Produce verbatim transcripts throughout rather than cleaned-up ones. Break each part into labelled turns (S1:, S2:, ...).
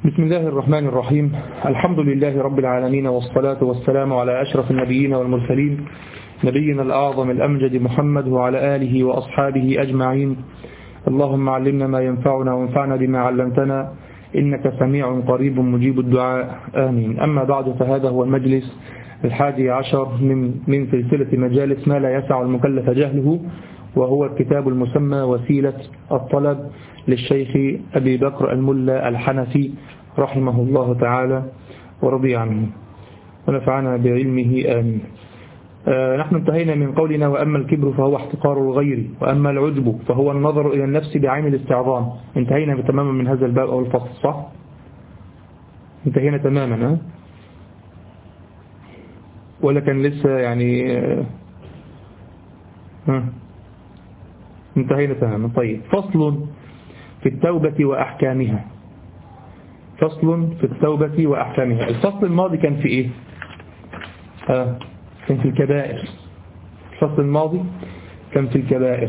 S1: بسم الله الرحمن الرحيم. الحمد لله رب العالمين، والصلاة والسلام على أشرف النبيين والمرسلين، نبينا الأعظم الأمجد محمد وعلى آله وأصحابه أجمعين. اللهم علمنا ما ينفعنا وانفعنا بما علمتنا، إنك سميع قريب مجيب الدعاء، آمين. أما بعد، فهذا هو المجلس الحادي عشر من من سلسلة مجالس ما لا يسع المكلف جهله، وهو الكتاب المسمى وسيلة الطلب للشيخ أبي بكر الملا الحنفي رحمه الله تعالى ورضي عنه ونفعنا بعلمه، آمين. آه نحن انتهينا من قولنا: وأما الكبر فهو احتقار الغير، وأما العجب فهو النظر إلى النفس بعين الاستعظام. انتهينا تماما من هذا الباب أو الفصل، صح؟ انتهينا تماما، ها؟ ولا كان لسه يعني آه ها؟ انتهينا تماما. طيب، فصل في التوبة وأحكامها. فصل في التوبة وأحكامها. الفصل الماضي كان في إيه؟ آه كان في الكبائر. الفصل الماضي كان في الكبائر.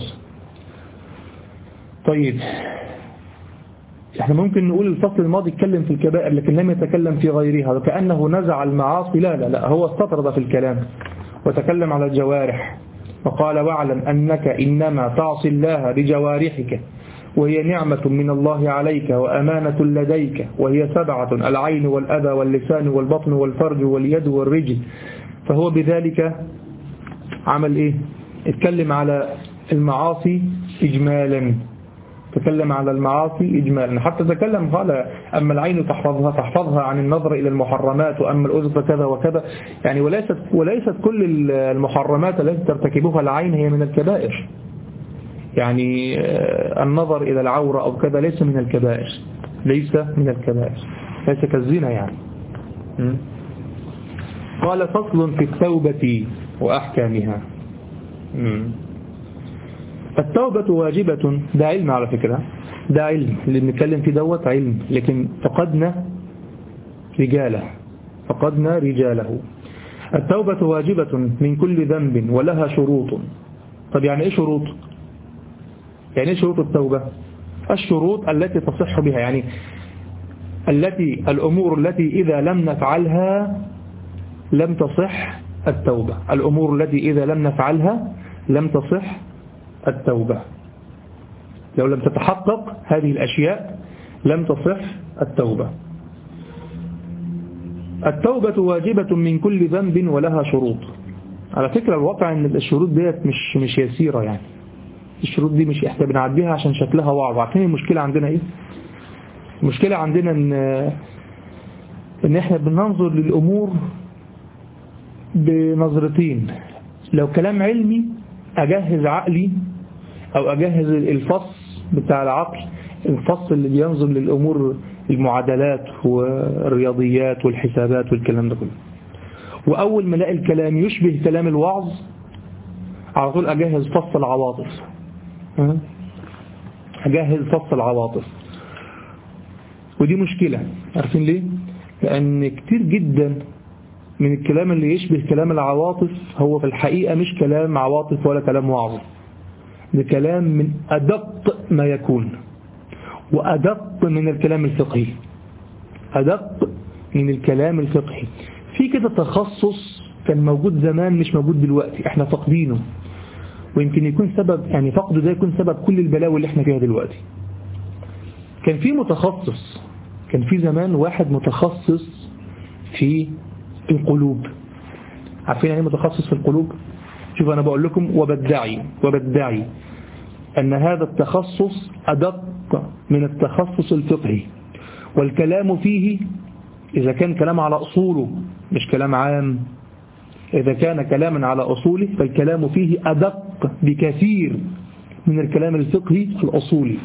S1: طيب، احنا ممكن نقول الفصل الماضي اتكلم في الكبائر لكن لم يتكلم في غيرها، وكأنه نزع المعاصي. لا لا لا، هو استطرد في الكلام وتكلم على الجوارح، وقال: واعلم أنك إنما تعصي الله بجوارحك، وهي نعمة من الله عليك وأمانة لديك، وهي سبعة: العين والأذى واللسان والبطن والفرج واليد والرجل. فهو بذلك عمل إيه؟ اتكلم على المعاصي إجمالا، تكلم على المعاصي إجمالا، حتى تكلم قال: أما العين تحفظها تحفظها عن النظر إلى المحرمات، وأما الأذن فكذا وكذا. يعني وليست, وليست كل المحرمات التي ترتكبها العين هي من الكبائر. يعني النظر إلى العورة أو كذا ليس من الكبائر، ليس من الكبائر، ليس كالزنا يعني. قال: فصل في التوبة وأحكامها. التوبة واجبة، ده علم على فكرة، ده علم اللي بنتكلم فيه دوت علم، لكن فقدنا رجاله فقدنا رجاله. التوبة واجبة من كل ذنب ولها شروط. طب يعني ايه شروط؟ يعني ايه شروط التوبة؟ الشروط التي تصح بها، يعني التي الأمور التي إذا لم نفعلها لم تصح التوبة. الأمور التي إذا لم نفعلها لم تصح التوبة. لو لم تتحقق هذه الأشياء لم تصح التوبة. التوبة واجبة من كل ذنب ولها شروط. على فكرة الواقع ان الشروط ديت مش مش يسيرة، يعني الشروط دي مش احنا بنعديها عشان شكلها واو. عارفين المشكلة عندنا ايه؟ المشكلة عندنا ان ان احنا بننظر للأمور بنظرتين. لو كلام علمي أجهز عقلي أو أجهز الفص بتاع العقل، الفص اللي بينظر للأمور، المعادلات والرياضيات والحسابات والكلام ده كله، وأول ما الاقي الكلام يشبه كلام الوعظ على طول أجهز فص العواطف. أجهز فص العواطف، ودي مشكلة. عارفين ليه؟ لأن كتير جدا من الكلام اللي يشبه كلام العواطف هو في الحقيقة مش كلام عواطف ولا كلام وعظ، ده كلام من أدق ما يكون، وأدق من الكلام الفقهي، أدق من الكلام الفقهي. في كده تخصص كان موجود زمان مش موجود دلوقتي، احنا فقدينه، ويمكن يكون سبب، يعني فقده ده يكون سبب كل البلاوي اللي احنا فيها دلوقتي. كان في متخصص، كان في زمان واحد متخصص في القلوب. عارفين يعني متخصص في القلوب؟ شوف أنا بقول لكم وبدعي وبدعي أن هذا التخصص أدق من التخصص الفقهي، والكلام فيه إذا كان كلام على أصوله مش كلام عام، إذا كان كلاما على أصوله فالكلام فيه أدق بكثير من الكلام الفقهي الأصولي.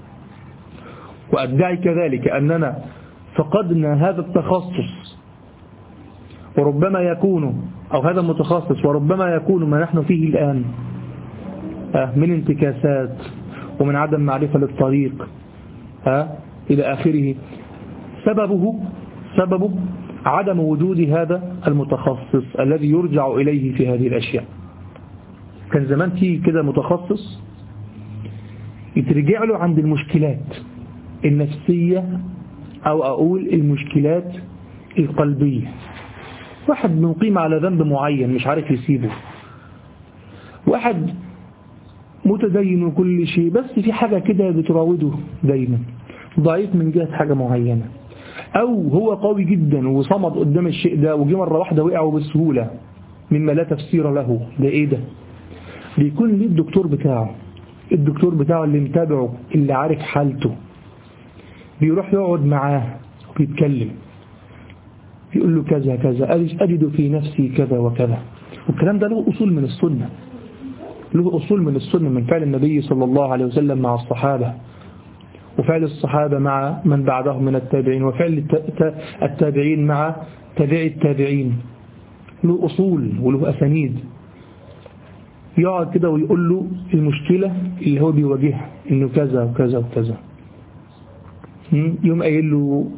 S1: وأدعي كذلك أننا فقدنا هذا التخصص، وربما يكون أو هذا المتخصص وربما يكون ما نحن فيه الآن من انتكاسات ومن عدم معرفة للطريق إلى آخره. سببه سببه عدم وجود هذا المتخصص الذي يرجع إليه في هذه الأشياء. كان زمان فيه كده متخصص يترجع له عند المشكلات النفسية أو أقول المشكلات القلبية. واحد مقيم على ذنب معين مش عارف يسيبه، واحد متدين وكل شيء بس في حاجة كده بتراوده دايما، ضعيف من جهة حاجة معينة، أو هو قوي جدا وصمد قدام الشيء ده وجي مرة واحدة وقعه بسهولة مما لا تفسير له. ده إيه ده؟ بيكون ليه الدكتور بتاعه، الدكتور بتاعه اللي متابعه اللي عارف حالته، بيروح يقعد معاه وبيتكلم، يقول له كذا كذا، أجد في نفسي كذا وكذا. والكلام ده له أصول من السنة، له أصول من السنة، من فعل النبي صلى الله عليه وسلم مع الصحابة، وفعل الصحابة مع من بعدهم من التابعين، وفعل التابعين مع تابعي التابعين. له أصول وله أسانيد. يقعد كده ويقول له المشكلة اللي هو بيواجهها إنه كذا وكذا وكذا. يوم قايل له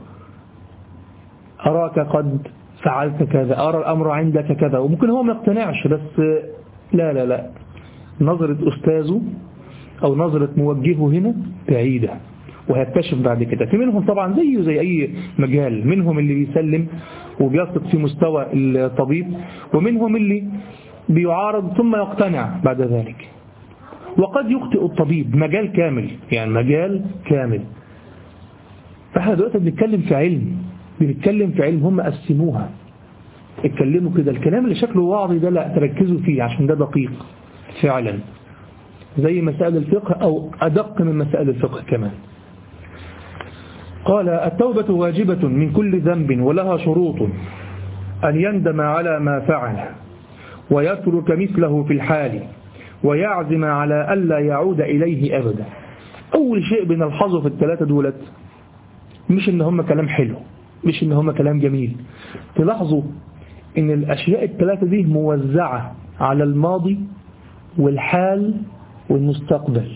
S1: أراك قد فعلت كذا، أرى الأمر عندك كذا، وممكن هو ما يقتنعش، بس لا لا لا نظرة أستاذه أو نظرة موجهه هنا بعيدة، وهيكتشف بعد كده. في منهم طبعا زيه زي أي مجال، منهم اللي بيسلم وبيثق في مستوى الطبيب، ومنهم اللي بيعارض ثم يقتنع بعد ذلك. وقد يخطئ الطبيب، مجال كامل، يعني مجال كامل. فاحنا دلوقتي بنتكلم في علم، بنتكلم في علم، هم قسموها، اتكلموا كده. الكلام اللي شكله واعظي ده لا تركزوا فيه عشان ده دقيق فعلا، زي مسائل الفقه أو أدق من مسائل الفقه كمان. قال التوبة واجبة من كل ذنب ولها شروط، أن يندم على ما فعل ويترك مثله في الحال ويعزم على ألا يعود إليه أبدا. أول شيء بنلحظه في الثلاثة دولت مش إن هم كلام حلو، مش إن هم كلام جميل، تلاحظوا إن الأشياء الثلاثة دي موزعة على الماضي والحال والمستقبل.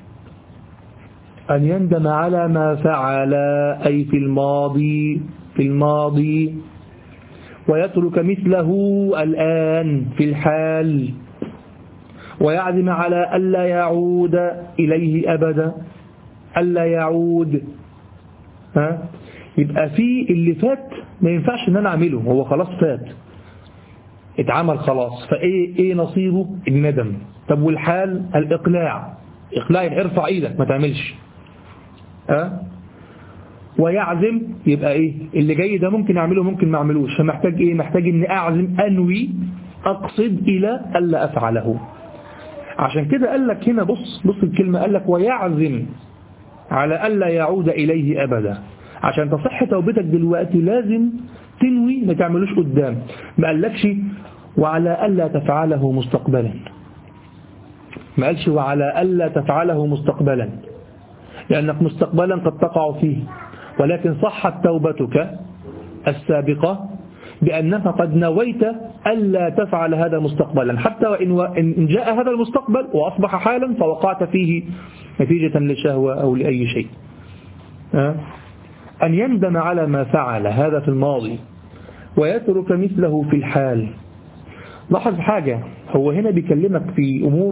S1: أن يندم على ما فعل أي في الماضي، في الماضي، ويترك مثله الآن في الحال، ويعزم على ألا يعود إليه أبدا، ألا يعود. ها؟ يبقى في اللي فات ما ينفعش ان انا اعمله، هو خلاص فات، اتعمل خلاص، فايه ايه نصيبه؟ الندم. طب والحال؟ الاقلاع. اقلاع يعني ارفع ايدك ما تعملش. ها؟ ويعزم يبقى ايه؟ اللي جاي ده ممكن اعمله ممكن ما اعملوش، فمحتاج ايه؟ محتاج اني اعزم، انوي، اقصد الى الا افعله. عشان كده قال لك هنا، بص بص الكلمه، قال لك ويعزم على الا يعود اليه ابدا. عشان تصح توبتك دلوقتي لازم تنوي ما تعملوش قدام. ما قالكش وعلى ألا تفعله مستقبلا، ما قالش وعلى ألا تفعله مستقبلا، لأنك مستقبلا قد تقع فيه، ولكن صحت توبتك السابقة بأنك قد نويت ألا تفعل هذا مستقبلا، حتى وإن جاء هذا المستقبل وأصبح حالا فوقعت فيه نتيجة للشهوة أو لأي شيء. أه؟ أن يندم على ما فعل، هذا في الماضي، ويترك مثله في الحال. لاحظ حاجة، هو هنا بيكلمك في أمور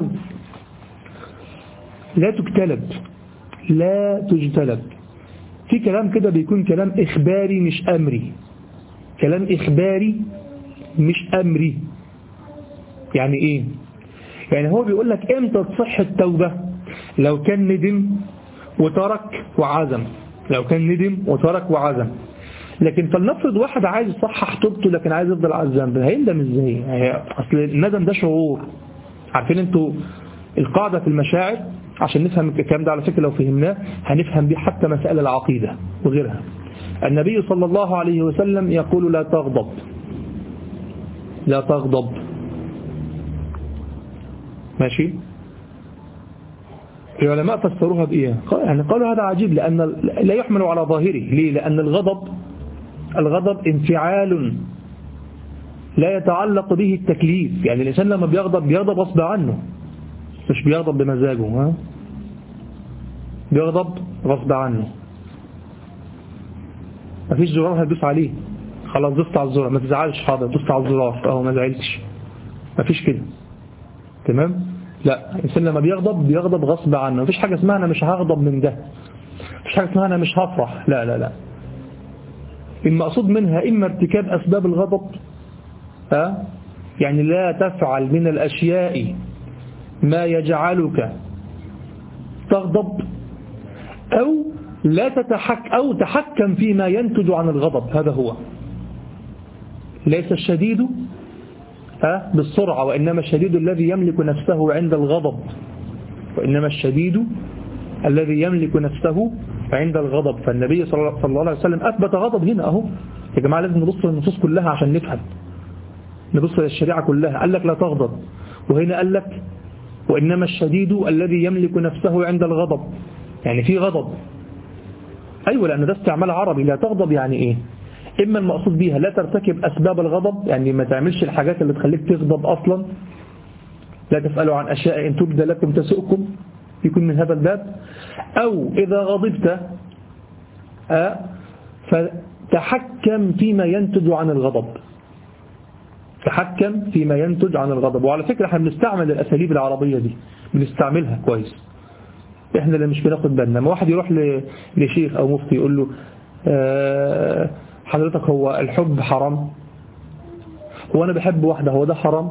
S1: لا تجتلب، لا تجتلب. في كلام كده بيكون كلام إخباري مش أمري، كلام إخباري مش أمري. يعني إيه؟ يعني هو بيقول لك إمتى تصح التوبة؟ لو كان ندم وترك وعزم، لو كان ندم وترك وعزم. لكن فلنفرض واحد عايز يصحح توبته لكن عايز يفضل على الذنب، هيندم ازاي؟ اصل الندم ده شعور. عارفين انتوا القاعدة في المشاعر؟ عشان نفهم الكلام ده على فكرة لو فهمناه هنفهم بيه حتى مسائل العقيدة وغيرها. النبي صلى الله عليه وسلم يقول لا تغضب، لا تغضب، ماشي؟ العلماء فسروها بإيه؟ يعني قالوا هذا عجيب، لأن لا يحمل على ظاهره. ليه؟ لأن الغضب الغضب انفعال لا يتعلق به التكليف. يعني الإنسان لما بيغضب بيغضب غصب عنه، مش بيغضب بمزاجه، ها؟ بيغضب غصب عنه. مفيش زرار هيدوس عليه، خلاص دوست على الزرار، ما تزعلش، حاضر دوست على الزرار اهو ما زعلتش، مفيش كده، تمام؟ لا، الإنسان لما بيغضب بيغضب غصب عنه. مفيش حاجة اسمها أنا مش هغضب من ده، مفيش حاجة اسمها أنا مش هفرح، لا لا لا، المقصود منها إما ارتكاب أسباب الغضب، أه؟ يعني لا تفعل من الأشياء ما يجعلك تغضب، أو لا تتحك أو تحكم فيما ينتج عن الغضب. هذا هو. ليس الشديد أه؟ بالسرعة، وإنما الشديد الذي يملك نفسه عند الغضب، وإنما الشديد الذي يملك نفسه عند الغضب. فالنبي صلى الله عليه وسلم أثبت غضب هنا أهو. يا جماعة لازم نبص للنصوص كلها عشان نفهم، نبص للشريعة كلها. قال لك لا تغضب، وهنا قال لك وإنما الشديد الذي يملك نفسه عند الغضب، يعني في غضب. أيوة، لأن ده استعمال عربي. لا تغضب يعني إيه؟ إما المقصود بيها لا ترتكب أسباب الغضب، يعني ما تعملش الحاجات اللي تخليك تغضب أصلا. لا تسألوا عن أشياء إن تبدى لكم تسؤكم، يكون من هذا الباب. أو إذا غضبت أه فتحكم فيما ينتج عن الغضب، تحكم فيما ينتج عن الغضب. وعلى فكرة احنا بنستعمل الأساليب العربية دي، بنستعملها كويس، احنا اللي مش بناخد بالنا. ما واحد يروح لشيخ أو مفتي يقول له أه حضرتك هو الحب حرام؟ هو أنا بحب واحدة، هو ده حرام؟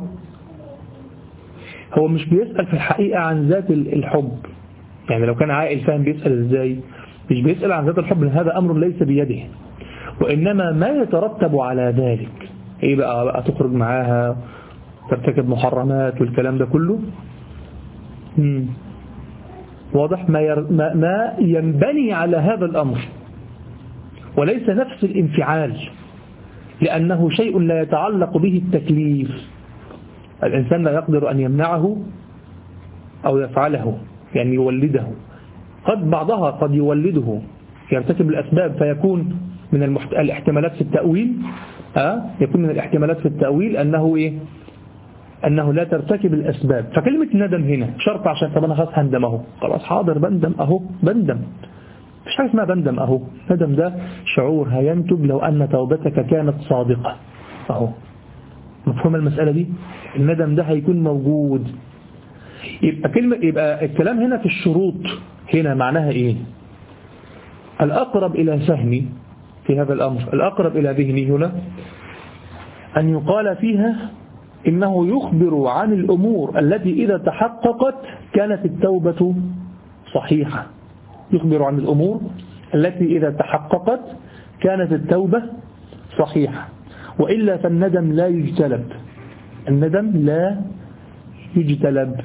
S1: هو مش بيسأل في الحقيقة عن ذات الحب. يعني لو كان عاقل فاهم بيسأل ازاي، مش بيسأل عن ذات الحب، لأن هذا أمر ليس بيده، وإنما ما يترتب على ذلك. ايه بقى, بقى تخرج معاها، ترتكب محرمات والكلام ده كله. مم. واضح؟ ما, ير... ما... ما ينبني على هذا الأمر، وليس نفس الانفعال، لأنه شيء لا يتعلق به التكليف. الإنسان لا يقدر أن يمنعه أو يفعله، يعني يولده. قد بعضها قد يولده، يرتكب الأسباب فيكون من المحت... الاحتمالات في التأويل أه؟ يكون من الاحتمالات في التأويل أنه إيه؟ أنه لا ترتكب الأسباب. فكلمة ندم هنا شرط، عشان طب أنا خلاص هندم أهو، خلاص حاضر بندم أهو، بندم. مش حاجة اسمها بندم أهو. ندم ده شعور هينتج لو أن توبتك كانت صادقة أهو. مفهوم المسألة دي؟ الندم ده هيكون موجود. يبقى كلمة يبقى الكلام هنا في الشروط هنا معناها إيه؟ الأقرب إلى فهمي في هذا الأمر، الأقرب إلى ذهني هنا أن يقال فيها إنه يخبر عن الأمور التي إذا تحققت كانت التوبة صحيحة. يخبر عن الأمور التي إذا تحققت كانت التوبة صحيحة، وإلا فالندم لا يجتلب. الندم لا يجتلب،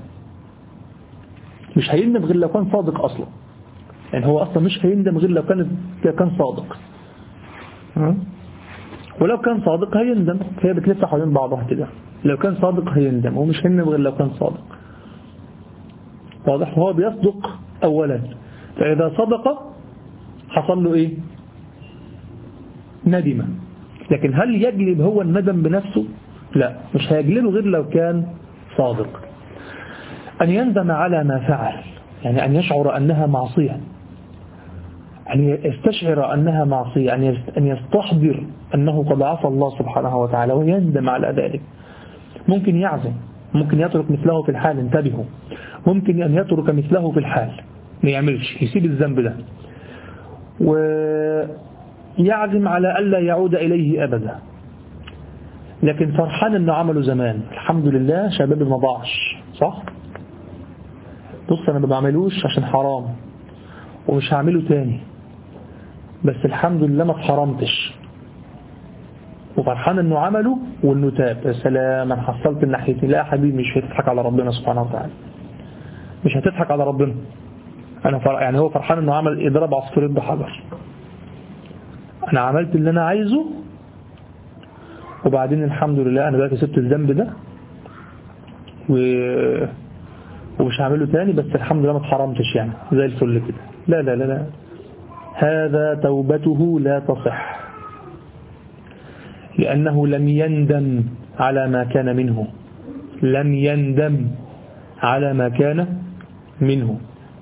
S1: مش هيندم غير لو كان صادق أصلا. يعني هو أصلا مش هيندم غير لو كان كان صادق، ولو كان صادق هيندم. هي بتلف حوالين بعضها كده. لو كان صادق هيندم، هو مش هيندم غير لو كان صادق. واضح؟ هو بيصدق أولا، فإذا صدق حصل له إيه؟ ندم. لكن هل يجلب هو الندم بنفسه؟ لا، مش هيجلبه غير لو كان صادق. أن يندم على ما فعل، يعني أن يشعر أنها معصية، أن يستشعر أنها معصية، أن يستحضر أنه قد عصى الله سبحانه وتعالى ويندم على ذلك. ممكن يعزم، ممكن يترك مثله في الحال، انتبهوا، ممكن أن يترك مثله في الحال، ما يعملش، يسيب الذنب ده ويعزم على ألا يعود إليه أبدا، لكن فرحان أنه عمله زمان. الحمد لله شبابي ما ضاعش، صح؟ بص أنا ما بعملوش عشان حرام ومش هعمله تاني، بس الحمد لله ما اتحرمتش، وفرحان انه عمله وانه تاب. يا سلام، انا حصلت الناحيتين. لا يا حبيبي، مش هتضحك على ربنا سبحانه وتعالى، مش هتضحك على ربنا. انا فر... يعني هو فرحان انه عمل اضراب عصفورين بحجر. انا عملت اللي انا عايزه، وبعدين الحمد لله انا بقى سبت الذنب ده و... ومش هعمله تاني، بس الحمد لله ما اتحرمتش، يعني زي الفل كده. لا لا لا لا، هذا توبته لا تصح، لأنه لم يندم على ما كان منه، لم يندم على ما كان منه.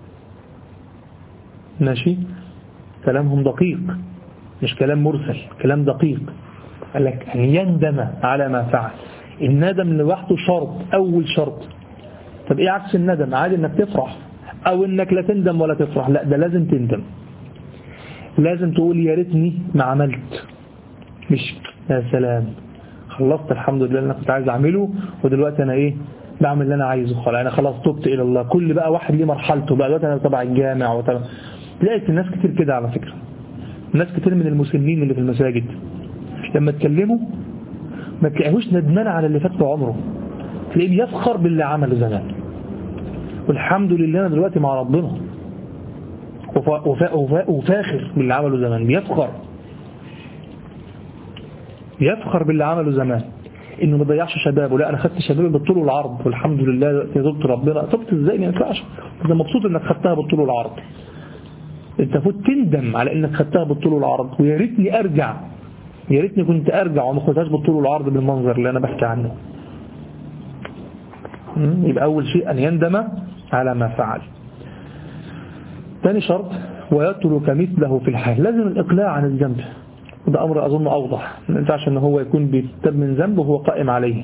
S1: ماشي؟ كلامهم دقيق، مش كلام مرسل، كلام دقيق. قال لك أن يندم على ما فعل. الندم لوحده شرط، أول شرط. طب إيه عكس الندم؟ عادي إنك تفرح، أو إنك لا تندم ولا تفرح. لا، ده لازم تندم، لازم تقول يا ريتني ما عملت، مش يا سلام خلصت الحمد لله اللي انا كنت عايز اعمله ودلوقتي انا ايه بعمل اللي انا عايزه خلاص انا خلاص تبت الى الله. كل بقى واحد ليه مرحلته بقى، دلوقتي انا تبع الجامع وتبع. تلاقي الناس كتير كده على فكرة، ناس كتير من المسلمين اللي في المساجد لما تكلموا ما تلاقيهوش ندمان على اللي فات عمره، تلاقيه بيفخر باللي عمله زمان والحمد لله انا دلوقتي مع ربنا، وفا وفا وفا وفاخر باللي عمله زمان، بيفخر بيفخر باللي عمله زمان، انه ما ضيعش شبابه. لا انا خدت شبابي بالطول والعرض والحمد لله دلوقتي تبت ربنا. تبت ازاي؟ ما ينفعش. انت مبسوط انك خدتها بالطول والعرض، انت فوت تندم على انك خدتها بالطول والعرض ويا ريتني ارجع، يا ريتني كنت ارجع وما خدهاش بالطول والعرض بالمنظر اللي انا بحكي عنه. يبقى اول شيء ان يندم على ما فعل. ثاني شرط ويترك مثله في الحال، لازم الاقلاع عن الذنب، وده امر اظن اوضح. ما ينفعش ان هو يكون بيتب من ذنب وهو قائم عليه.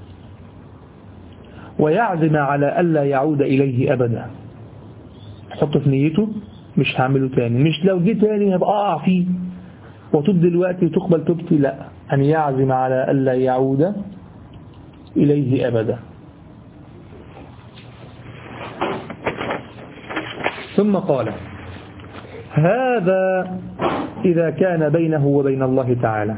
S1: ويعزم على الا يعود اليه ابدا، حط في نيته مش هعمله تاني، مش لو جه تاني هبقى اقع فيه وتب دلوقتي وتقبل توبتي، لا، ان يعزم على الا يعود اليه ابدا. ثم قال هذا إذا كان بينه وبين الله تعالى.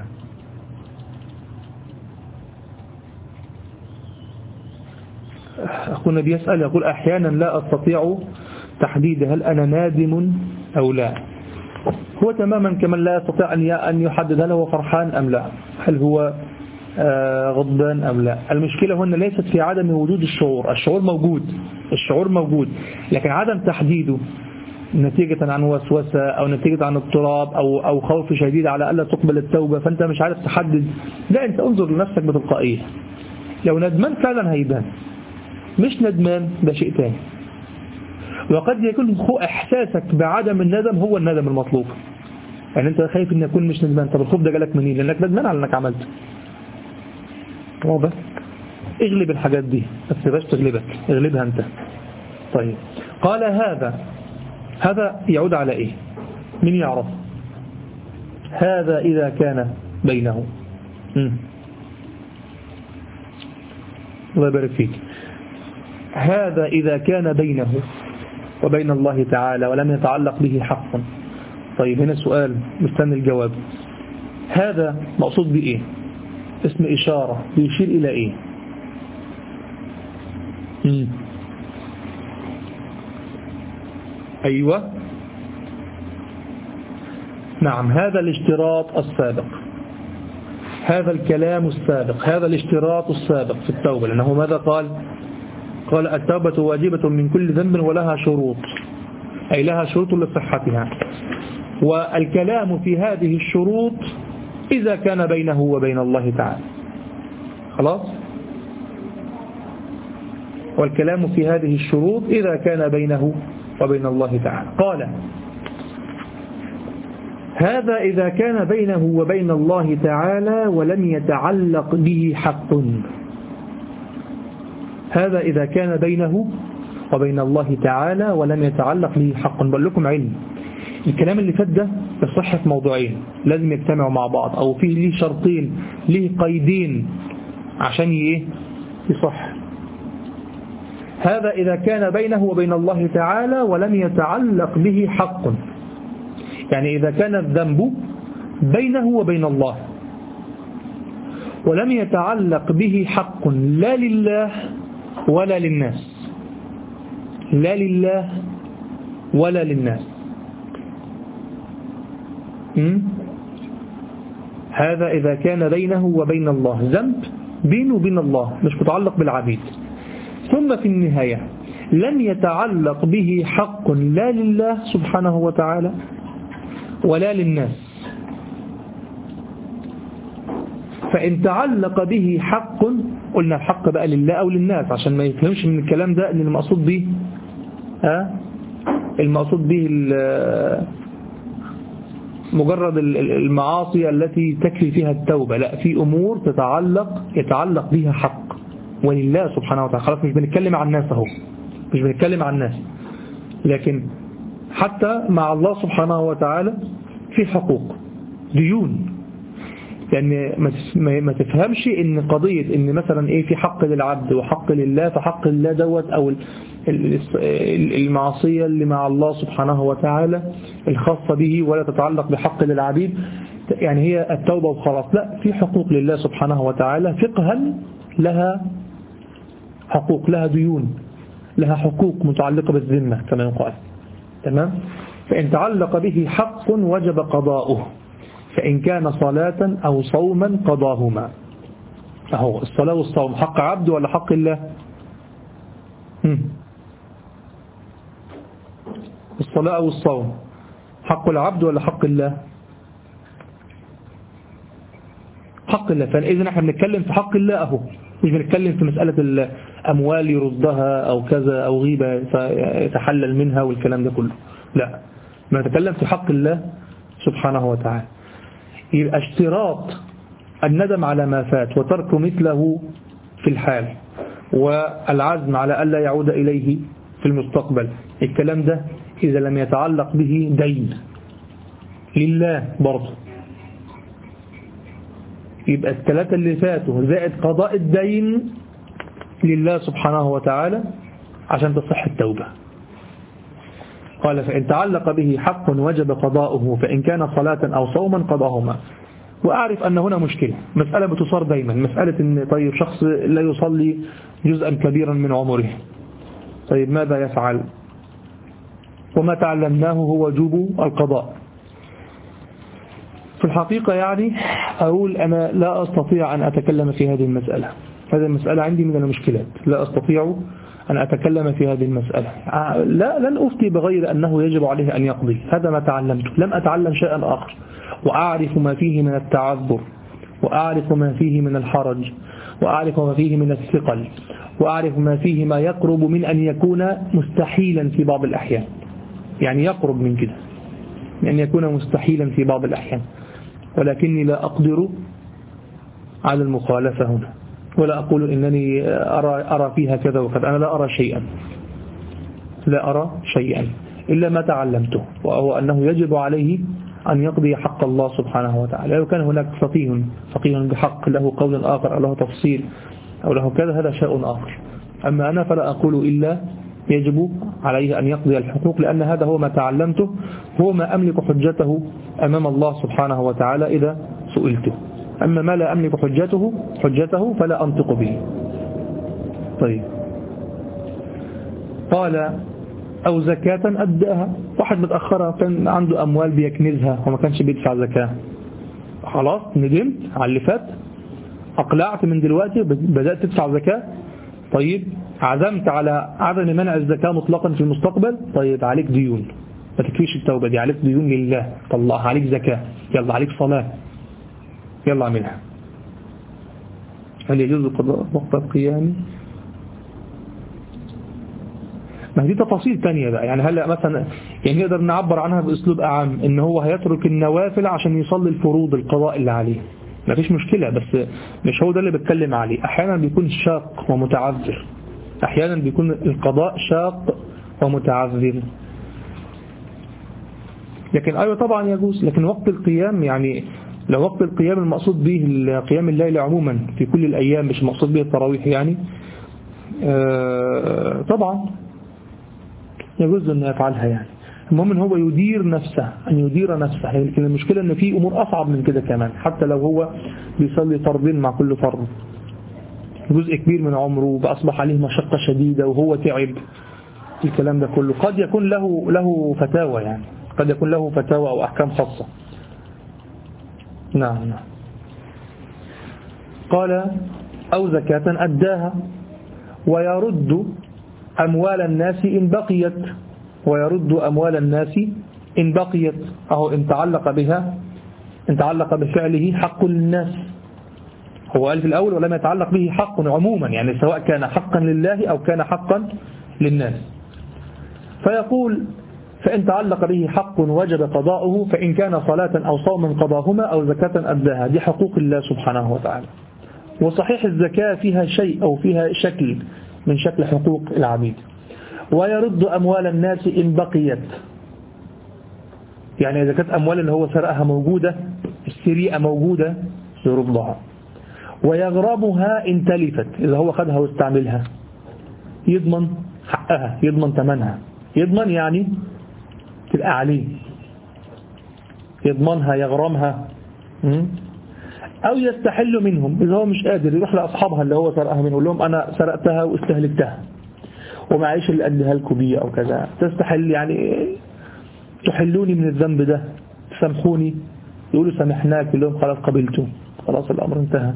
S1: أخونا بيسأل يقول أحيانا لا أستطيع تحديد هل أنا نادم أو لا. هو تماما كمن لا يستطيع أن يحدد هل هو فرحان أم لا، هل هو غضبان أم لا. المشكلة هنا ليست في عدم وجود الشعور، الشعور موجود، الشعور موجود، لكن عدم تحديده نتيجة عن وسوسة أو نتيجة عن اضطراب أو أو خوف شديد على ألا تقبل التوبة، فأنت مش عارف تحدد. لا، أنت انظر لنفسك بتلقائية. لو ندمان فعلا هيبان، مش ندمان ده شيء تاني. وقد يكون إحساسك بعدم الندم هو الندم المطلوب. يعني أنت خايف إن يكون مش ندمان، طب الخوف ده جالك منين؟ لأنك ندمان على أنك عملته. واضح؟ اغلب الحاجات دي، بس تبقاش تغلبك، اغلبها أنت. طيب، قال هذا هذا يعود على إيه؟ من يعرف؟ هذا إذا كان بينه. مم. الله يبارك فيك. هذا إذا كان بينه وبين الله تعالى ولم يتعلق به حق. طيب هنا سؤال مستني الجواب. هذا مقصود بإيه؟ اسم إشارة بيشير إلى إيه؟ مم. أيوة، نعم، هذا الاشتراط السابق، هذا الكلام السابق، هذا الاشتراط السابق في التوبة. لأنه ماذا قال؟ قال التوبة واجبة من كل ذنب ولها شروط، أي لها شروط لصحتها. والكلام في هذه الشروط إذا كان بينه وبين الله تعالى. خلاص؟ والكلام في هذه الشروط إذا كان بينه وبين الله تعالى. قال هذا إذا كان بينه وبين الله تعالى ولم يتعلق به حق. هذا إذا كان بينه وبين الله تعالى ولم يتعلق به حق. بقول لكم علم الكلام اللي فات ده يصح في موضوعين لازم يجتمعوا مع بعض، أو فيه ليه شرطين، ليه قيدين عشان ايه يصح. هذا إذا كان بينه وبين الله تعالى ولم يتعلق به حق، يعني إذا كان الذنب بينه وبين الله ولم يتعلق به حق لا لله ولا للناس، لا لله ولا للناس. م? هذا إذا كان بينه وبين الله ذنب بينه وبين الله مش متعلق بالعبيد، ثم في النهاية لم يتعلق به حق لا لله سبحانه وتعالى ولا للناس. فإن تعلق به حق، قلنا الحق بقى لله أو للناس عشان ما يفهمش من الكلام ده أن المقصود به ها المقصود به مجرد المعاصي التي تكفي فيها التوبة، لا، في أمور تتعلق يتعلق بها حق ولله سبحانه وتعالى. خلاص مش بنتكلم عن الناس اهو، مش بنتكلم عن الناس، لكن حتى مع الله سبحانه وتعالى في حقوق ديون. لأن ما تفهمش إن قضية إن مثلا إيه في حق للعبد وحق لله، فحق الله دوت أو المعصية اللي مع الله سبحانه وتعالى الخاصة به ولا تتعلق بحق للعبيد، يعني هي التوبة وخلاص. لا، في حقوق لله سبحانه وتعالى فقها، لها حقوق، لها ديون، لها حقوق متعلقة بالذمة كما يقال. تمام؟ فإن تعلق به حق وجب قضاؤه، فإن كان صلاة أو صوما قضاهما. أهو الصلاة والصوم حق عبد ولا حق الله؟ هم. الصلاة أو الصوم حق العبد ولا حق الله؟ حق الله. فإذا نحن بنتكلم في حق الله أهو، مش بنتكلم في مسألة الأموال يردها أو كذا أو غيبة يتحلل منها والكلام ده كله، لا، بنتكلم في حق الله سبحانه وتعالى. يبقى اشتراط الندم على ما فات وترك مثله في الحال والعزم على ألا يعود إليه في المستقبل، الكلام ده إذا لم يتعلق به دين لله برضه، يبقى الثلاثة اللي فاتوا زائد قضاء الدين لله سبحانه وتعالى عشان تصح التوبة. قال فإن تعلق به حق وجب قضاؤه، فإن كان صلاة أو صوما قضاهما. وأعرف أن هنا مشكلة، مسألة بتصار دايما، مسألة أن طيب شخص لا يصلي جزءا كبيرا من عمره، طيب ماذا يفعل؟ وما تعلمناه هو وجوب القضاء. في الحقيقة يعني أقول أنا لا أستطيع أن أتكلم في هذه المسألة، هذه المسألة عندي من المشكلات، لا أستطيع أن أتكلم في هذه المسألة. لا لن أفتي بغير أنه يجب عليه أن يقضي، هذا ما تعلمته، لم أتعلم شيئا آخر، وأعرف ما فيه من التعذر، وأعرف ما فيه من الحرج، وأعرف ما فيه من الثقل، وأعرف ما فيه ما يقرب من أن يكون مستحيلا في بعض الأحيان، يعني يقرب من كده أن يكون مستحيلا في بعض الأحيان، ولكني لا أقدر على المخالفة هنا، ولا أقول إنني أرى, أرى فيها كذا وكذا، أنا لا أرى شيئا، لا أرى شيئا إلا ما تعلمته، وهو أنه يجب عليه أن يقضي حق الله سبحانه وتعالى. لو كان هناك فقيه فقيه بحق له قول آخر أو له تفصيل أو له كذا، هذا شيء آخر. أما أنا فلا أقول إلا يجب عليه أن يقضي الحقوق، لأن هذا هو ما تعلمته، هو ما أملك حجته أمام الله سبحانه وتعالى إذا سئلته. أما ما لا أملك حجته حجته فلا أنطق به. طيب، قال أو زكاة أداها، واحد متأخرة كان عنده أموال بيكنزها وما كانش بيدفع زكاة، خلاص ندمت على اللي فات، أقلعت من دلوقتي بدأت تدفع زكاة، طيب عزمت على عدم منع الزكاة مطلقا في المستقبل، طيب عليك ديون، ما تكفيش التوبة دي، عليك ديون لله، طلعها، عليك زكاة، يلا عليك صلاة، يلا اعملها. هل يجوز قضاء وقت القيام؟ ما دي تفاصيل تانية بقى، يعني هل مثلا يعني نقدر نعبر عنها بأسلوب أعم إن هو هيترك النوافل عشان يصلي الفروض القضاء اللي عليه، ما فيش مشكلة، بس مش هو ده اللي بتكلم عليه. أحيانا بيكون شاق ومتعذر، أحيانا بيكون القضاء شاق ومتعذر، لكن أيوة طبعا يجوز. لكن وقت القيام، يعني لو وقت القيام المقصود به قيام الليل عموما في كل الأيام، مش المقصود به التراويح يعني، آه طبعا يجوز أن يفعلها. يعني المهم أن هو يدير نفسه، أن يدير نفسه. لكن المشكلة أن في أمور أصعب من كده كمان، حتى لو هو بيصلي فرضين مع كل فرض، جزء كبير من عمره بأصبح عليه مشقة شديدة وهو تعب، الكلام ده كله قد يكون له له فتاوى، يعني قد يكون له فتاوى أو أحكام خاصة. نعم نعم. قال أو زكاة أداها ويرد أموال الناس إن بقيت، ويرد أموال الناس إن بقيت، أو إن تعلق بها، إن تعلق بفعله حق للناس. هو قال في الأول ولم يتعلق به حق عموما، يعني سواء كان حقا لله أو كان حقا للناس. فيقول فإن تعلق به حق وجب قضاؤه، فإن كان صلاة أو صوما قضاهما أو زكاة أداها. دي حقوق الله سبحانه وتعالى. وصحيح الزكاة فيها شيء أو فيها شكل من شكل حقوق العبيد. ويرد أموال الناس إن بقيت، يعني إذا كانت أموال اللي هو سرقها موجودة، السرقة موجودة، يردها. ويغرمها إن تلفت، إذا هو خدها واستعملها يضمن حقها، يضمن ثمنها. يضمن يعني تبقى عليه، يضمنها يغرمها. أو يستحل منهم، إذا هو مش قادر يروح لأصحابها اللي هو سرقها منه يقول لهم أنا سرقتها واستهلكتها ومعيش اللي أديها لكم بيه أو كذا، تستحل يعني تحلوني من الذنب ده، تسامحوني، يقولوا سامحناك، يقول لهم خلاص قبلتم، خلاص الأمر انتهى.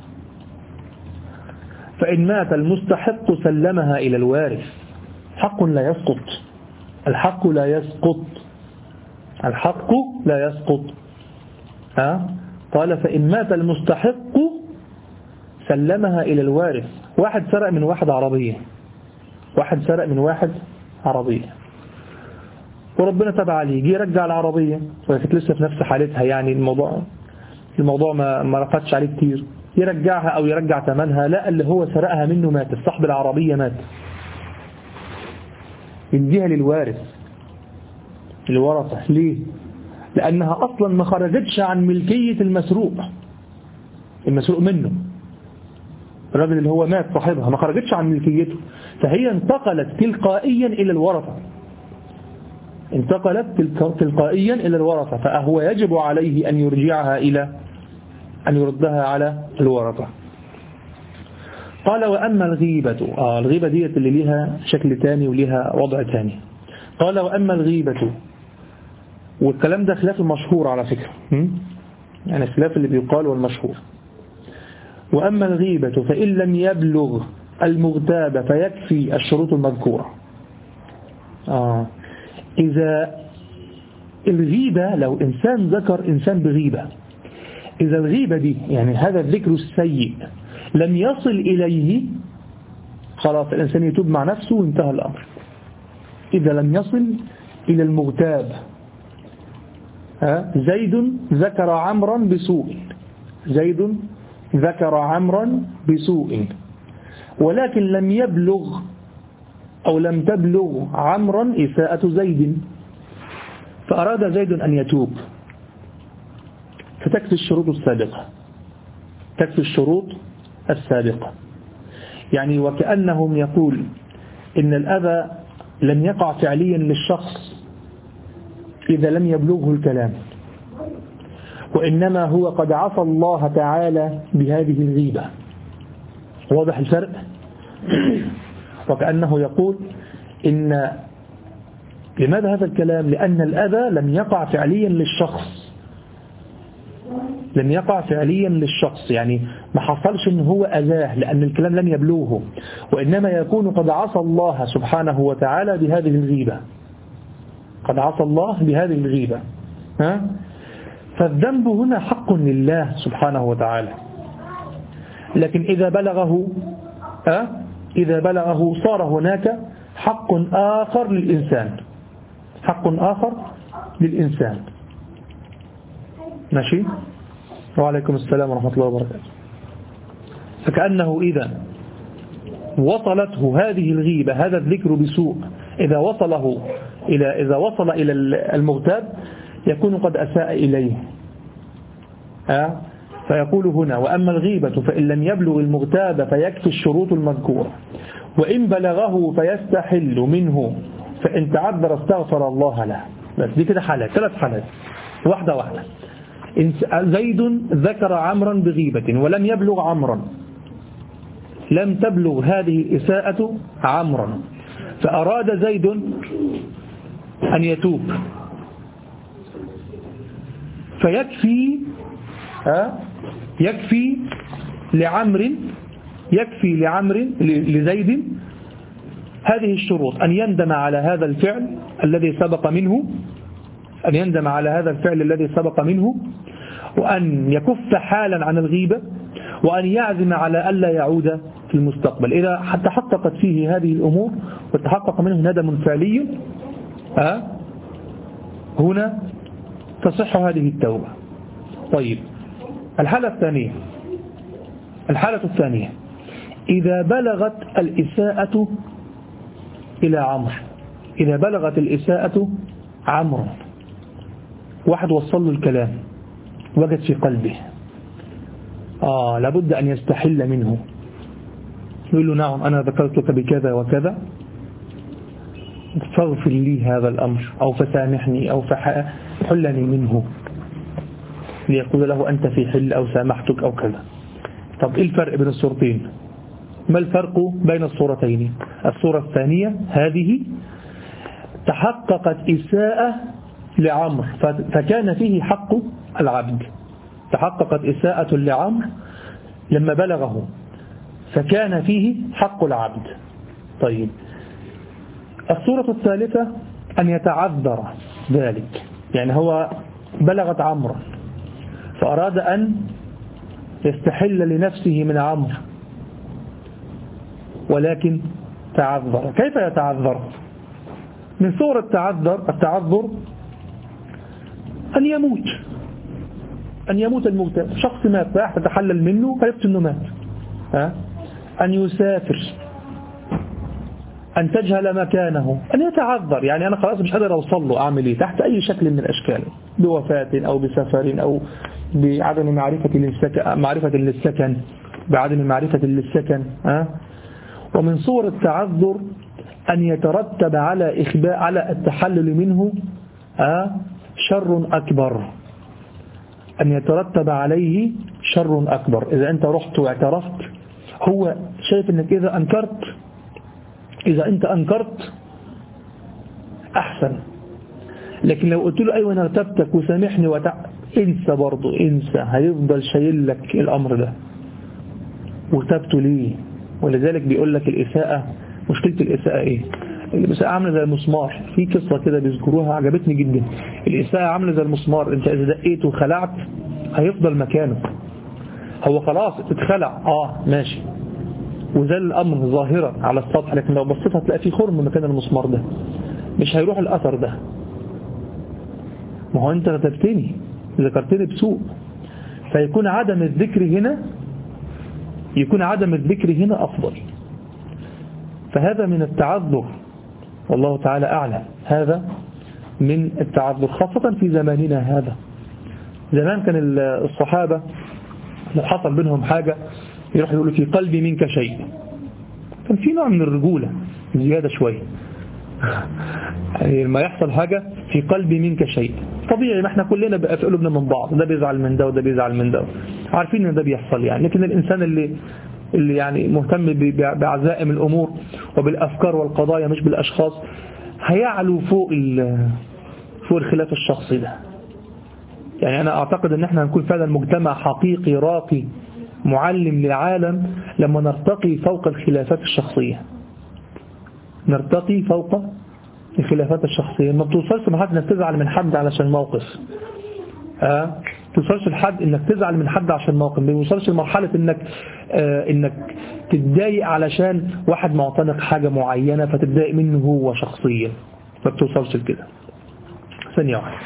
S1: فإن مات المستحق سلمها إلى الوارث. حق لا يسقط، الحق لا يسقط، الحق لا يسقط. ها؟ قال فإن مات المستحق سلمها إلى الوارث. واحد سرق من واحد عربية، واحد سرق من واحد عربية وربنا تبع عليه، جه يرجع العربية وكانت لسه في نفس حالتها، يعني الموضوع الموضوع ما ما رفضش عليه كتير، يرجعها أو يرجع ثمنها، لا اللي هو سرقها منه مات، صاحب العربية مات، يديها للوارث الورثة. ليه؟ لأنها أصلا ما خرجتش عن ملكية المسروق، المسروق منه الراجل اللي هو مات صاحبها ما خرجتش عن ملكيته، فهي انتقلت تلقائيا إلى الورثة، انتقلت تلقائيا إلى الورثة، فهو يجب عليه أن يرجعها إلى أن يردها على الورثة. قال وأما الغيبة، آه الغيبة دي اللي ليها شكل تاني وليها وضع تاني. قال وأما الغيبة، والكلام ده خلاف المشهور على فكرة، يعني خلاف اللي بيقال والمشهور. وأما الغيبة فإن لم يبلغ المغتاب فيكفي الشروط المذكورة. آه إذا الغيبة لو إنسان ذكر إنسان بغيبة، إذا الغيبة دي يعني هذا الذكر السيء لم يصل إليه، خلاص الإنسان يتوب مع نفسه وانتهى الأمر. إذا لم يصل إلى المغتاب، زيد ذكر عمرا بسوء، زيد ذكر عمرا بسوء ولكن لم يبلغ أو لم تبلغ عمرا إساءة زيد، فأراد زيد أن يتوب، فتكفي الشروط السابقة، تكفي الشروط السابقة. يعني وكأنهم يقول إن الأذى لم يقع فعليا للشخص إذا لم يبلغه الكلام، وإنما هو قد عصى الله تعالى بهذه الغيبة. واضح الفرق؟ وكأنه يقول إن لماذا هذا الكلام؟ لأن الأذى لم يقع فعليا للشخص، لم يقع فعليا للشخص، يعني ما حصلش إن هو أذاه لأن الكلام لم يبلغه، وإنما يكون قد عصى الله سبحانه وتعالى بهذه الغيبة، قد عصى الله بهذه الغيبة. ها؟ فالذنب هنا حق لله سبحانه وتعالى، لكن إذا بلغه أه؟ إذا بلغه صار هناك حق آخر للإنسان، حق آخر للإنسان. ماشي؟ وعليكم السلام ورحمة الله وبركاته. فكأنه إذا وصلته هذه الغيبة، هذا الذكر بسوء، إذا وصله إلى إذا وصل إلى المغتاب يكون قد أساء إليه. أه؟ فيقول هنا وأما الغيبة فإن لم يبلغ المغتاب فيكفي الشروط المذكورة، وإن بلغه فيستحل منه، فإن تعذر استغفر الله له. بس دي كده حالات، ثلاث حالات، واحدة واحدة. زيد ذكر عمرا بغيبة ولم يبلغ عمرا، لم تبلغ هذه الإساءة عمرا، فأراد زيد أن يتوب، فيكفي ها يكفي لعمر يكفي لعمر لزيد هذه الشروط: أن يندم على هذا الفعل الذي سبق منه أن يندم على هذا الفعل الذي سبق منه وأن يكف حالا عن الغيبة، وأن يعزم على ألا يعود في المستقبل. إذا حتى حققت فيه هذه الأمور وتحقق منه ندم فعلي، أه؟ هنا تصح هذه التوبة. طيب، الحالة الثانية الحالة الثانية إذا بلغت الإساءة إلى عمرو، إذا بلغت الإساءة عمرو، واحد وصل له الكلام وجد في قلبه آه لابد أن يستحل منه، يقول له نعم أنا ذكرتك بكذا وكذا فاغفر لي هذا الأمر أو فسامحني أو فحلني منه، ليقول له أنت في حل أو سامحتك أو كذا. طب إيه الفرق بين الصورتين؟ ما الفرق بين الصورتين؟ الصورة الثانية هذه تحققت إساءة لعمر فكان فيه حق العبد، تحققت إساءة لعمر لما بلغه فكان فيه حق العبد. طيب الصورة الثالثة أن يتعذر ذلك، يعني هو بلغت عمرا فأراد أن يستحل لنفسه من عمر ولكن تعذر. كيف يتعذر؟ من صور التعذر التعذر أن يموت، أن يموت الموت، شخص مات فراح تتحلل منه فيبت أنه مات. ها؟ أن يسافر، أن تجهل مكانه، أن يتعذر، يعني أنا خلاص مش قادر أوصل له، أعمل إيه؟ تحت أي شكل من الأشكال، بوفاة أو بسفر أو بعدم معرفة للسكن، معرفة للسكن بعدم معرفة للسكن. ها؟ ومن صور التعذر أن يترتب على إخباء على التحلل منه ها؟ شر أكبر، أن يترتب عليه شر أكبر. إذا أنت رحت واعترفت هو شايف أنك إذا أنكرت إذا أنت أنكرت أحسن، لكن لو قلت له أيوة أنا ارتبتك وسامحني وتع... انسى برضو، انسى، هيفضل شايل لك الأمر ده وتبته ليه. ولذلك بيقول لك الإساءة، مشكلة الإساءة إيه؟ الإساءة عاملة زي المسمار، في قصة كده بيذكروها عجبتني جدا. الإساءة عاملة زي المسمار، أنت إذا دقيت وخلعت هيفضل مكانه، هو خلاص اتخلع اه ماشي وزال الأمر ظاهرا على السطح، لكن لو بصيت هتلاقي في خرم مكان المسمار ده، مش هيروح الأثر ده. ما هو أنت ذكرتني ذكرتني بسوء، فيكون عدم الذكر هنا يكون عدم الذكر هنا أفضل. فهذا من التعذر والله تعالى أعلم، هذا من التعذر خاصة في زماننا هذا. زمان كان الصحابة لو حصل بينهم حاجة يروح يقولوا في قلبي منك شيء، كان في نوع من الرجولة زيادة شوية يعني لما يحصل حاجة في قلبي منك شيء طبيعي، ما احنا كلنا بقى في قلوبنا من بعض، ده بيزعل من ده وده بيزعل من ده، عارفين ان ده بيحصل يعني. لكن الإنسان اللي اللي يعني مهتم بعزائم الأمور وبالأفكار والقضايا مش بالأشخاص هيعلو فوق فوق الخلاف الشخصي ده. يعني أنا أعتقد أن احنا هنكون فعلا مجتمع حقيقي راقي معلم للعالم لما نرتقي فوق الخلافات الشخصية، نرتقي فوق الخلافات الشخصية. ما بتوصلش لحد انك تزعل من حد علشان موقف، اه توصلش لحد انك تزعل من حد عشان موقف، ما توصلش لمرحلة انك آه انك تتضايق علشان واحد معتنق حاجة معينة فتتضايق منه هو شخصيا، ما بتوصلش لكده. ثانية واحدة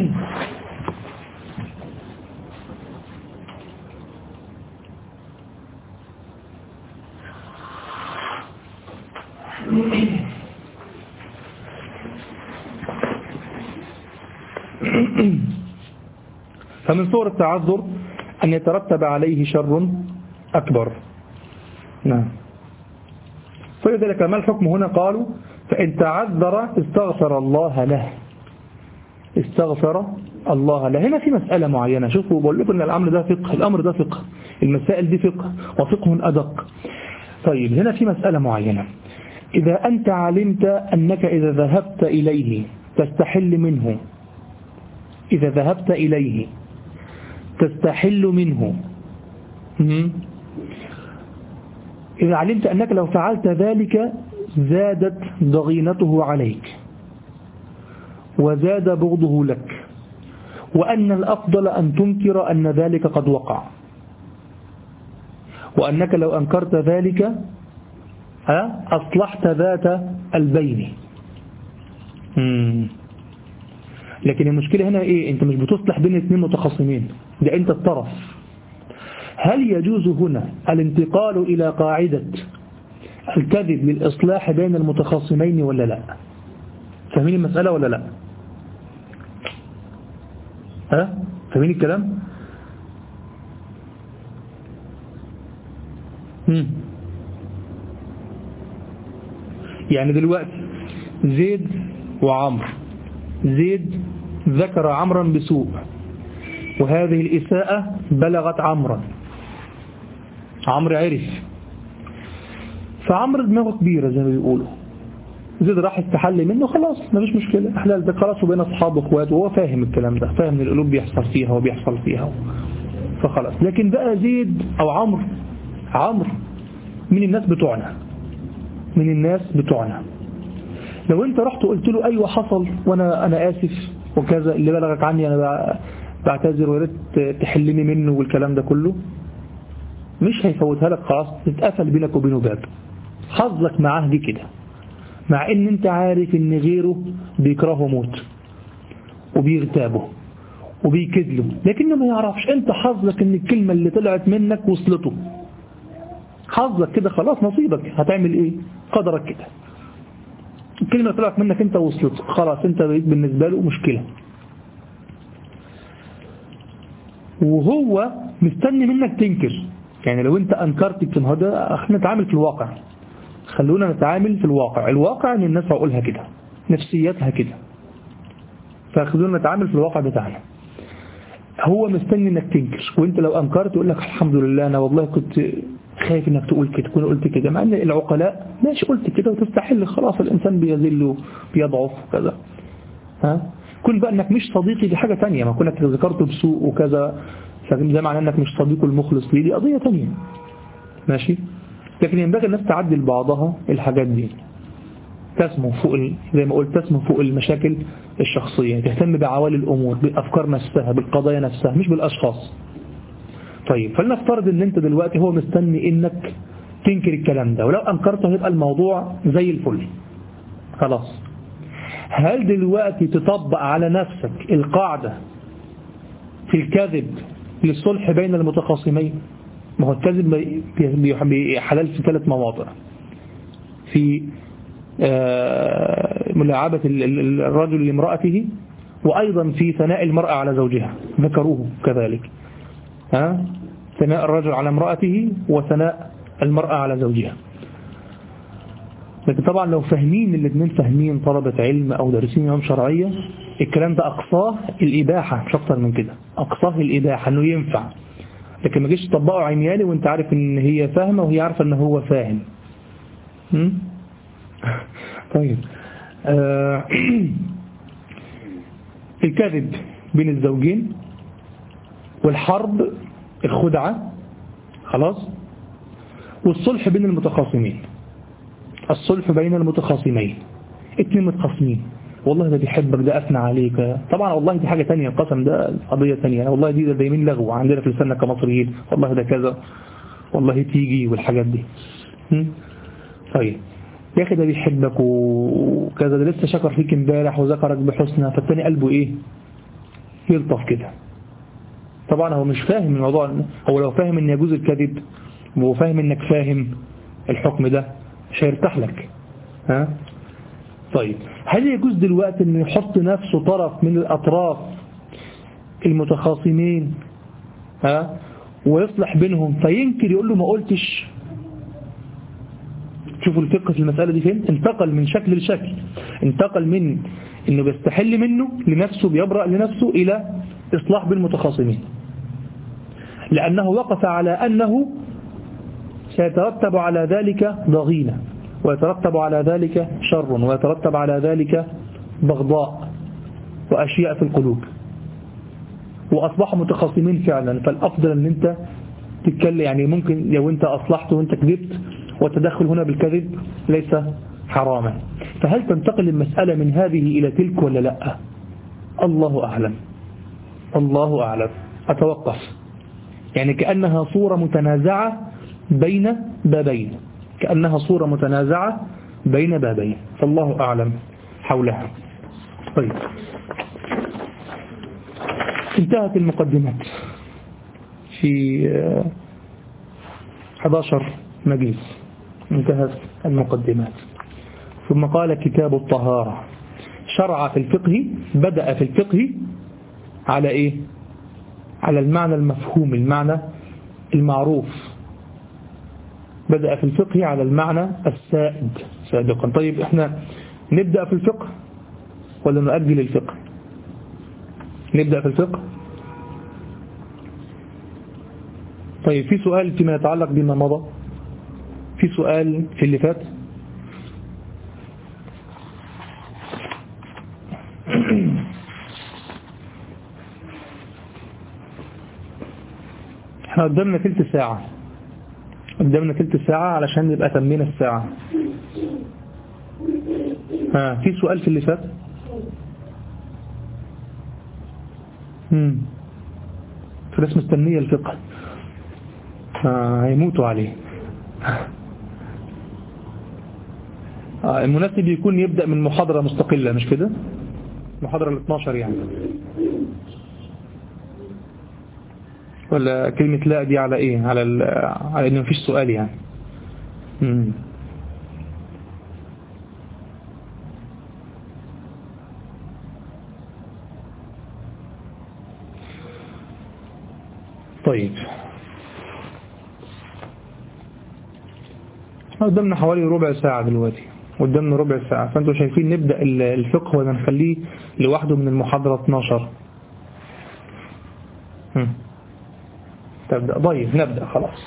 S1: فمن صور التعذر أن يترتب عليه شر أكبر. نعم. فلذلك ما الحكم هنا؟ قالوا فإن تعذر استغفر الله له، استغفر الله له. هنا في مسألة معينة، شوفوا بقول لكم أن الأمر ده فقه، الأمر ده فقه، المسائل دي فقه وفقه أدق. طيب هنا في مسألة معينة، إذا أنت علمت أنك إذا ذهبت إليه تستحل منه، إذا ذهبت إليه تستحل منه، إذا علمت أنك لو فعلت ذلك زادت ضغينته عليك وزاد بغضه لك، وأن الأفضل أن تنكر أن ذلك قد وقع، وأنك لو أنكرت ذلك أصلحت ذات البين. مم. لكن المشكلة هنا إيه؟ أنت مش بتصلح بين اثنين متخاصمين، ده أنت الطرف. هل يجوز هنا الانتقال إلى قاعدة الكذب للإصلاح بين المتخاصمين ولا لا؟ فاهمين المسألة ولا لا؟ ها؟ فاهمين الكلام؟ يعني دلوقتي زيد وعمر، زيد ذكر عمرا بسوء، وهذه الإساءة بلغت عمرا، عمرو عرف، فعمرو دماغه كبيرة زي ما بيقولوا، زيد راح استحل منه، خلاص مفيش مشكلة، احلال ده خلاص، وبين أصحاب واخوات، وهو فاهم الكلام ده، فاهم ان القلوب بيحصل فيها وبيحصل فيها، فخلاص. لكن بقى زيد أو عمرو، عمرو من الناس بتوعنا، من الناس بتوعنا، لو انت رحت وقلت له ايوه حصل وانا انا اسف وكذا، اللي بلغك عني انا بعتذر وياريت تحلني منه والكلام ده كله، مش هيفوتها لك، خلاص تتقفل بينك وبينه باب. حظك معاه دي كده، مع ان انت عارف ان غيره بيكرهه موت وبيغتابه وبيكذله، لكنه ما يعرفش. انت حظك ان الكلمة اللي طلعت منك وصلته، حظك كده، خلاص نصيبك، هتعمل ايه؟ قدرك كده، الكلمة اللي طلعت منك انت وصلت، خلاص انت بقيت بالنسبة له مشكلة، وهو مستني منك تنكر. يعني لو انت انكرت الكلمة، ده احنا نتعامل في الواقع، خلونا نتعامل في الواقع، الواقع ان الناس عقولها كده، نفسيتها كده، فخلونا نتعامل في الواقع بتاعنا. هو مستني انك تنكر، وانت لو انكرت يقول لك الحمد لله انا والله كنت خايف انك تقول كده، كنت قلت كده، مع ان العقلاء ماشي قلت كده وتستحل، خلاص الانسان بيذل بيضعف وكذا. ها كن بقى انك مش صديقي دي حاجة تانية، ما كنك ذكرته بسوء وكذا، ده معناه انك مش صديقه المخلص ليه، دي قضية تانية، ماشي. لكن ينبغي الناس تعدل بعضها الحاجات دي، تسمو فوق ال... زي ما قلت تسمو فوق المشاكل الشخصية، تهتم بعوالي الأمور، بالأفكار نفسها، بالقضايا نفسها، مش بالأشخاص. طيب فلنفترض ان انت دلوقتي هو مستني انك تنكر الكلام ده، ولو انكرته هيبقى الموضوع زي الفل، خلاص. هل دلوقتي تطبق على نفسك القاعدة في الكذب للصلح بين المتخاصمين؟ ما هو الكذب حلال في ثلاث مواضع: في ملاعبة الرجل لامرأته، وأيضا في ثناء المرأة على زوجها، ذكروه كذلك، ها ثناء الرجل على امرأته وثناء المرأة على زوجها. لكن طبعا لو فاهمين الاثنين، فاهمين طلبة علم أو دارسين علوم شرعية، الكلام ده أقصاه الإباحة، مش أكتر من كده، أقصاه الإباحة إنه ينفع. لكن ما جيش تطبقه عمياني وانت عارف ان هي فاهمة وهي عارفة ان هو فاهم. طيب آه الكذب بين الزوجين، والحرب الخدعة، خلاص، والصلح بين المتخاصمين، الصلح بين المتخاصمين، اتنين متخاصمين، والله ده بيحبك، ده أثنى عليك، طبعا والله دي حاجة تانية، القسم ده قضية تانية، والله دي ده دايمين لغو عندنا في لساننا كمصريين، والله ده كذا، والله تيجي، والحاجات دي. طيب يا أخي ده بيحبك وكذا، ده لسه شكر فيك امبارح وذكرك بحسنى، فالتاني قلبه إيه؟ يلطف كده. طبعا هو مش فاهم الموضوع، هو لو فاهم ان يجوز الكذب وهو فاهم انك فاهم الحكم ده مش هيرتاح لك. ها طيب هل يجوز دلوقتي انه يحط نفسه طرف من الاطراف المتخاصمين ها ويصلح بينهم فينكر، يقول له ما قلتش؟ شوفوا الفقه في المسألة دي فين، انتقل من شكل لشكل، انتقل من انه بيستحل منه لنفسه، بيبرأ لنفسه، الى اصلاح بين المتخاصمين، لأنه وقف على أنه سيترتب على ذلك ضغينة، ويترتب على ذلك شر، ويترتب على ذلك بغضاء وأشياء في القلوب، وأصبحوا متخاصمين فعلا. فالأفضل أن أنت تتكلم، يعني ممكن لو أنت أصلحت وأنت كذبت، والتدخل هنا بالكذب ليس حراما، فهل تنتقل المسألة من هذه إلى تلك ولا لا؟ الله أعلم، الله أعلم. أتوقف، يعني كأنها صورة متنازعة بين بابين، كأنها صورة متنازعة بين بابين، فالله أعلم حولها. طيب انتهت المقدمات في أحد عشر مجلس، انتهت المقدمات. ثم قال كتاب الطهارة، شرع في الفقه، بدأ في الفقه على إيه؟ على المعنى المفهوم، المعنى المعروف، بدأ في الفقه على المعنى السائد سابقا. طيب احنا نبدأ في الفقه ولا نؤجل الفقه؟ نبدأ في الفقه. طيب في سؤال فيما يتعلق بما مضى، في سؤال في اللي فات. احنا قدامنا تلت ساعة، قدامنا تلت ساعة علشان نبقى تمينا الساعة. ها في سؤال في اللي فات؟ امم في ناس مستنية الفقه، آه هيموتوا عليه. آه المناسب يكون يبدأ من محاضرة مستقلة، مش كده؟ محاضرة ال اثناشر يعني، ولا كلمة لا دي على ايه؟ على ال... على ان مفيش سؤال يعني. امم طيب قدامنا حوالي ربع ساعة دلوقتي، قدامنا ربع ساعة، فانتوا شايفين نبدأ الفقه ولا نخليه لوحده من المحاضرة اثناشر؟ هم. تبدأ. طيب نبدأ خلاص.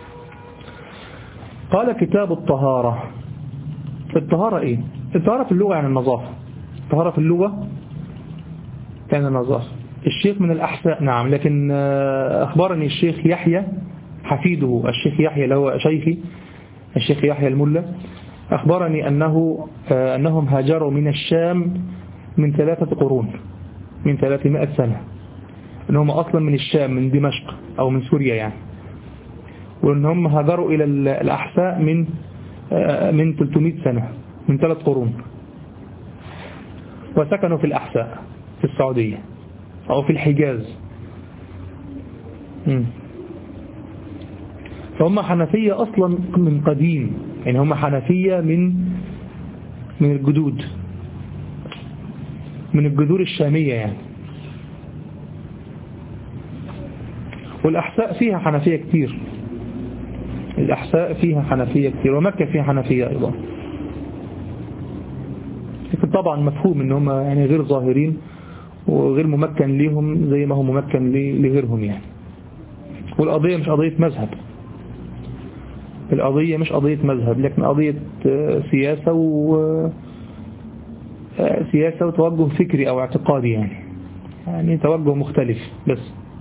S1: قال كتاب الطهارة. الطهارة ايه؟ الطهارة في اللغة يعني النظافة. الطهارة في اللغة يعني النظافة. الشيخ من الأحساء نعم، لكن أخبرني الشيخ يحيى حفيده، الشيخ يحيى اللي هو شيخي الشيخ يحيى الملا، أخبرني أنه أنهم هاجروا من الشام من ثلاثة قرون، من ثلاثمائة سنة، أنهم أصلا من الشام من دمشق أو من سوريا يعني، وأنهم هاجروا إلى الأحساء من من ثلاثمائة سنة، من ثلاث قرون، وسكنوا في الأحساء في السعودية أو في الحجاز. م. فهم حنفية أصلا من قديم، يعني هم حنفية من من الجدود، من الجذور الشامية يعني. والأحساء فيها حنفية كتير، الأحساء فيها حنفية كتير، ومكة فيها حنفية أيضا، لكن طبعا مفهوم ان هم يعني غير ظاهرين وغير ممكن ليهم زي ما هو ممكن لغيرهم يعني. والقضية مش قضية مذهب، القضية مش قضية مذهب، لكن قضية سياسة و سياسة وتوجه فكري أو اعتقادي يعني، يعني توجه مختلف بس،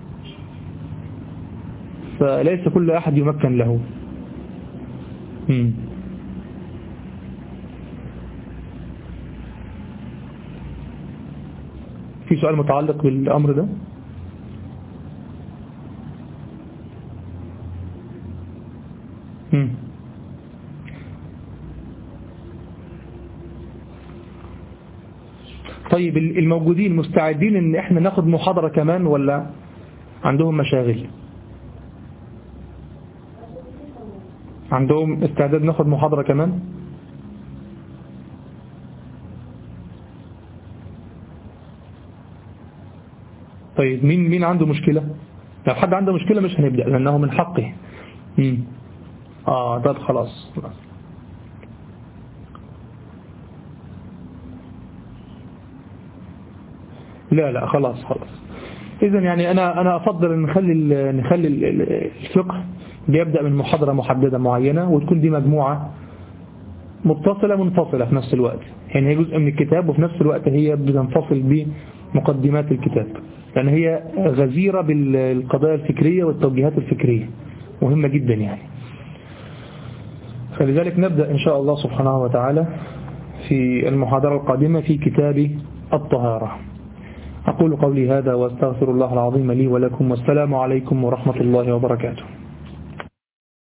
S1: فليس كل أحد يمكن له. مم. في سؤال متعلق بالأمر ده؟ مم. طيب الموجودين مستعدين ان احنا ناخد محاضرة كمان ولا عندهم مشاغل؟ عندهم استعداد ناخد محاضرة كمان؟ طيب مين مين عنده مشكلة؟ لو حد عنده مشكلة مش هنبدأ لأنه من حقه. مم. اه طب خلاص خلاص. لا لا خلاص خلاص. إذن يعني أنا أنا أفضل أن نخلي نخلي الفقه بيبدأ من محاضرة محددة معينة، وتكون دي مجموعة متصلة منفصلة في نفس الوقت، يعني هي جزء من الكتاب وفي نفس الوقت هي بتنفصل بمقدمات الكتاب، لأن هي غزيرة بالقضايا الفكرية والتوجيهات الفكرية، مهمة جدا يعني. فلذلك نبدأ إن شاء الله سبحانه وتعالى في المحاضرة القادمة في كتاب الطهارة. أقول قولي هذا واستغفر الله العظيم لي ولكم، والسلام عليكم ورحمة الله وبركاته.